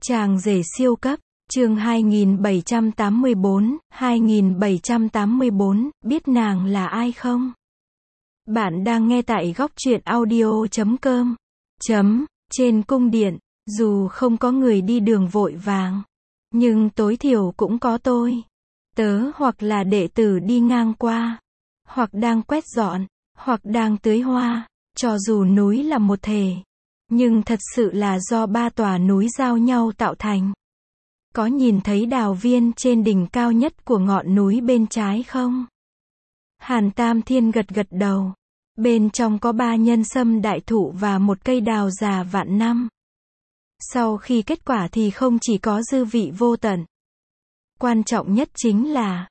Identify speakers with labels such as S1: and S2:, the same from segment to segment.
S1: Chàng rể siêu cấp, chương 2784, biết nàng là ai không? Bạn đang nghe tại góc truyện audio.com. Trên cung điện, dù không có người đi đường vội vàng, nhưng tối thiểu cũng có tôi, tớ hoặc là đệ tử đi ngang qua, hoặc đang quét dọn, hoặc đang tưới hoa, cho dù núi là một thể, nhưng thật sự là do ba tòa núi giao nhau tạo thành. Có nhìn thấy đào viên trên đỉnh cao nhất của ngọn núi bên trái không? Hàn Tam Thiên gật gật đầu. Bên trong có 3 nhân sâm đại thụ và một cây đào già vạn năm. Sau khi kết quả thì không chỉ có dư vị vô tận. Quan trọng nhất chính là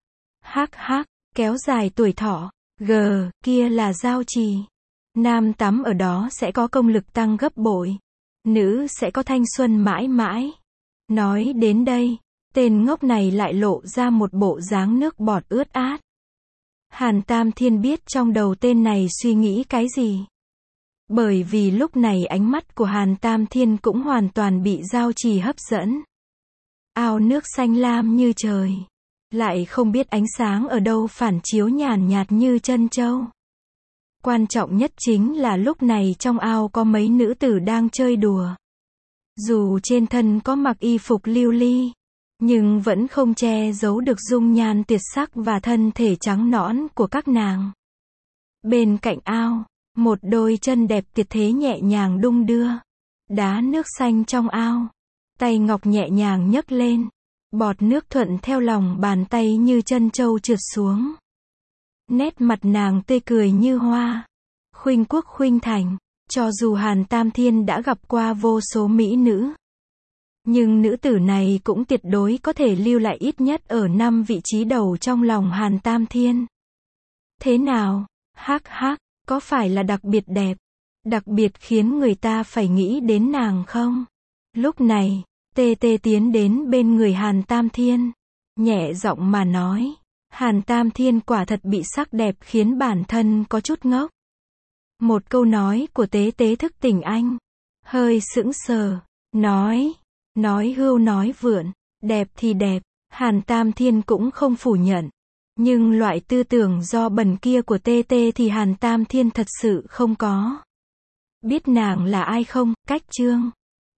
S1: kéo dài tuổi thọ. Kia là giao trì. Nam tắm ở đó sẽ có công lực tăng gấp bội. Nữ sẽ có thanh xuân mãi mãi. Nói đến đây, tên ngốc này lại lộ ra một bộ dáng nước bọt ướt át. Hàn Tam Thiên biết trong đầu tên này suy nghĩ cái gì. Bởi vì lúc này ánh mắt của Hàn Tam Thiên cũng hoàn toàn bị giao trì hấp dẫn. Ao nước xanh lam như trời. Lại không biết ánh sáng ở đâu phản chiếu nhàn nhạt như chân châu. Quan trọng nhất chính là lúc này trong ao có mấy nữ tử đang chơi đùa. Dù trên thân có mặc y phục lưu ly, nhưng vẫn không che giấu được dung nhan tuyệt sắc và thân thể trắng nõn của các nàng. Bên cạnh ao, một đôi chân đẹp tuyệt thế nhẹ nhàng đung đưa. Đá nước xanh trong ao. Tay ngọc nhẹ nhàng nhấc lên. Bọt nước thuận theo lòng bàn tay như chân châu trượt xuống. Nét mặt nàng tươi cười như hoa. Khuynh quốc khuynh thành. Cho dù Hàn Tam Thiên đã gặp qua vô số mỹ nữ, nhưng nữ tử này cũng tuyệt đối có thể lưu lại ít nhất ở 5 vị trí đầu trong lòng Hàn Tam Thiên. Thế nào? Có phải là đặc biệt đẹp? Đặc biệt khiến người ta phải nghĩ đến nàng không? Lúc này, Tê tiến đến bên người Hàn Tam Thiên, nhẹ giọng mà nói. Hàn Tam Thiên quả thật bị sắc đẹp khiến bản thân có chút ngốc. Một câu nói của Tế thức tỉnh anh. Hơi sững sờ. Nói hưu nói vượn. Đẹp thì đẹp. Hàn Tam Thiên cũng không phủ nhận. Nhưng loại tư tưởng do bẩn kia của Tê thì Hàn Tam Thiên thật sự không có. Biết nàng là ai không? Cách chương